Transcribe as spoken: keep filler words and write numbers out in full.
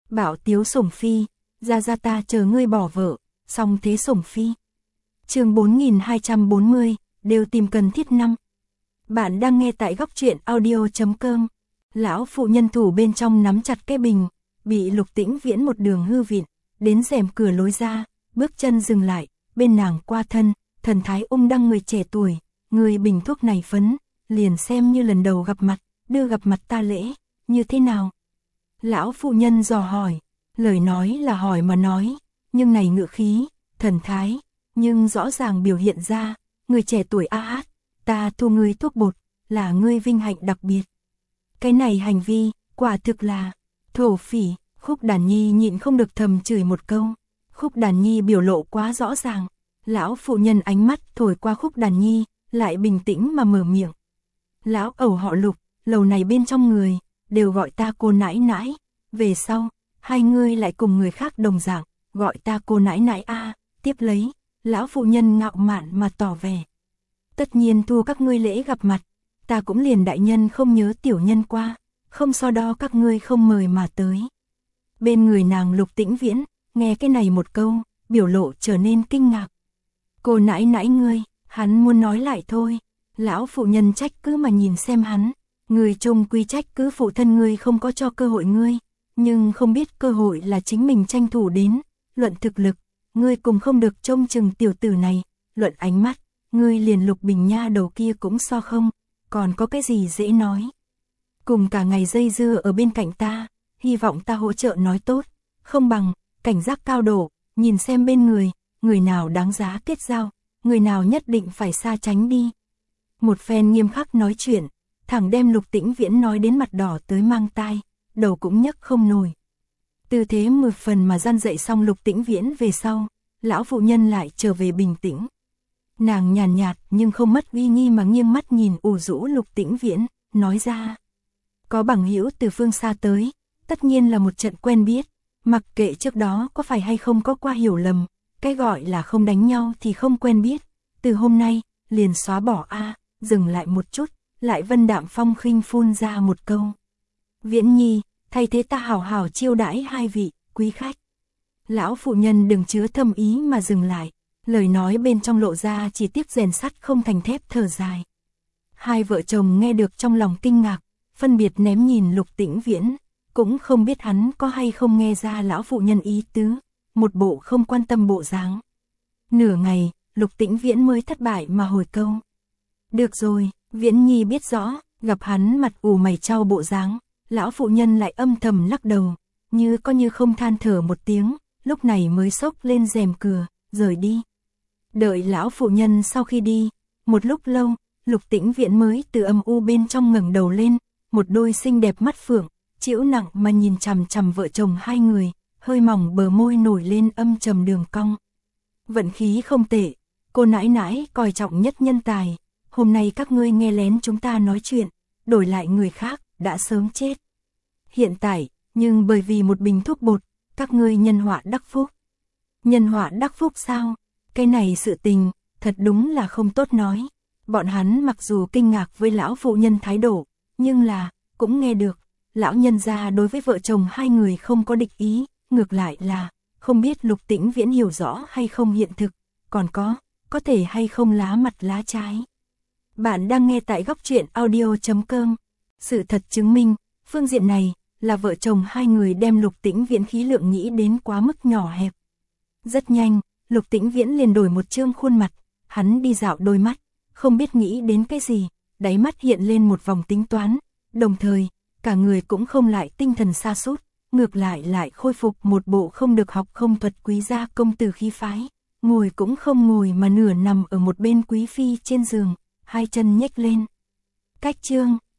Bảo tiếu sủng phi, ra ra ta chờ ngươi bỏ vợ, xong thế sủng phi. Chương bốn nghìn hai trăm bốn mươi, đều tìm cần thiết năm. Bạn đang nghe tại góc truyện audio chấm com. Lão phụ nhân thủ bên trong nắm chặt cái bình, bị Lục Tĩnh Viễn một đường hư vịn, đến rèm cửa lối ra, bước chân dừng lại, bên nàng qua thân, thần thái ung đăng người trẻ tuổi, người bình thuốc này phấn, liền xem như lần đầu gặp mặt, đưa gặp mặt ta lễ, như thế nào? Lão phụ nhân dò hỏi, lời nói là hỏi mà nói, nhưng này ngữ khí, thần thái, nhưng rõ ràng biểu hiện ra, người trẻ tuổi a hát, ta thu ngươi thuốc bột, là ngươi vinh hạnh đặc biệt. Cái này hành vi, quả thực là thổ phỉ. Khúc Đàn Nhi nhịn không được thầm chửi một câu. Khúc Đàn Nhi biểu lộ quá rõ ràng. Lão phụ nhân ánh mắt thổi qua Khúc Đàn Nhi, lại bình tĩnh mà mở miệng. Lão ẩu họ Lục, lầu này bên trong người, đều gọi ta cô nãi nãi. Về sau, hai ngươi lại cùng người khác đồng dạng, gọi ta cô nãi nãi a. Tiếp lấy, lão phụ nhân ngạo mạn mà tỏ vẻ. Tất nhiên thu các ngươi lễ gặp mặt, ta cũng liền đại nhân không nhớ tiểu nhân qua, không so đo các ngươi không mời mà tới. Bên người nàng Lục Tĩnh Viễn, nghe cái này một câu, biểu lộ trở nên kinh ngạc. Cô nãi nãi ngươi, hắn muốn nói lại thôi. Lão phụ nhân trách cứ mà nhìn xem hắn, người trông quy trách cứ phụ thân ngươi không có cho cơ hội ngươi, nhưng không biết cơ hội là chính mình tranh thủ đến. Luận thực lực, ngươi cùng không được trông chừng tiểu tử này, luận ánh mắt, ngươi liền Lục Bình Nha đầu kia cũng so không, còn có cái gì dễ nói. Cùng cả ngày dây dưa ở bên cạnh ta, hy vọng ta hỗ trợ nói tốt, không bằng, cảnh giác cao độ, nhìn xem bên người, người nào đáng giá kết giao, người nào nhất định phải xa tránh đi. Một phen nghiêm khắc nói chuyện, thẳng đem Lục Tĩnh Viễn nói đến mặt đỏ tới mang tai, đầu cũng nhấc không nổi. Tư thế mười phần mà gian dậy xong Lục Tĩnh Viễn về sau, lão phụ nhân lại trở về bình tĩnh. Nàng nhàn nhạt, nhạt nhưng không mất uy nghi mà nghiêng mắt nhìn ủ rũ Lục Tĩnh Viễn, nói ra. Có bằng hữu từ phương xa tới, tất nhiên là một trận quen biết, mặc kệ trước đó có phải hay không có qua hiểu lầm, cái gọi là không đánh nhau thì không quen biết, từ hôm nay, liền xóa bỏ a. Dừng lại một chút, lại vân đạm phong khinh phun ra một câu. Viễn Nhi, thay thế ta hảo hảo chiêu đãi hai vị, quý khách. Lão phụ nhân đừng chứa thâm ý mà dừng lại, lời nói bên trong lộ ra chỉ tiếc rèn sắt không thành thép thở dài. Hai vợ chồng nghe được trong lòng kinh ngạc, phân biệt ném nhìn Lục Tĩnh Viễn, cũng không biết hắn có hay không nghe ra lão phụ nhân ý tứ, một bộ không quan tâm bộ dáng. Nửa ngày, Lục Tĩnh Viễn mới thất bại mà hồi câu. Được rồi, Viễn Nhi biết rõ, gặp hắn mặt ủ mày chau bộ dáng, lão phụ nhân lại âm thầm lắc đầu, như có như không than thở một tiếng, lúc này mới xốc lên rèm cửa, rời đi. Đợi lão phụ nhân sau khi đi, một lúc lâu, Lục Tĩnh Viễn mới từ âm u bên trong ngẩng đầu lên, một đôi xinh đẹp mắt phượng, chĩu nặng mà nhìn chằm chằm vợ chồng hai người, hơi mỏng bờ môi nổi lên âm trầm đường cong. Vận khí không tệ, cô nãi nãi coi trọng nhất nhân tài, hôm nay các ngươi nghe lén chúng ta nói chuyện, đổi lại người khác, đã sớm chết. Hiện tại, nhưng bởi vì một bình thuốc bột, các ngươi nhân họa đắc phúc. Nhân họa đắc phúc sao? Cái này sự tình, thật đúng là không tốt nói. Bọn hắn mặc dù kinh ngạc với lão phụ nhân thái độ, nhưng là, cũng nghe được, lão nhân gia đối với vợ chồng hai người không có địch ý, ngược lại là, không biết Lục Tĩnh Viễn hiểu rõ hay không hiện thực, còn có, có thể hay không lá mặt lá trái. Bạn đang nghe tại góc truyện audio chấm com. Sự thật chứng minh, phương diện này, là vợ chồng hai người đem Lục Tĩnh Viễn khí lượng nghĩ đến quá mức nhỏ hẹp. Rất nhanh, Lục Tĩnh Viễn liền đổi một trương khuôn mặt, hắn đi dạo đôi mắt, không biết nghĩ đến cái gì, đáy mắt hiện lên một vòng tính toán, đồng thời, cả người cũng không lại tinh thần sa sút, ngược lại lại khôi phục một bộ không được học không thuật quý gia công tử khí phái, ngồi cũng không ngồi mà nửa nằm ở một bên quý phi trên giường, hai chân nhếch lên. Cách chương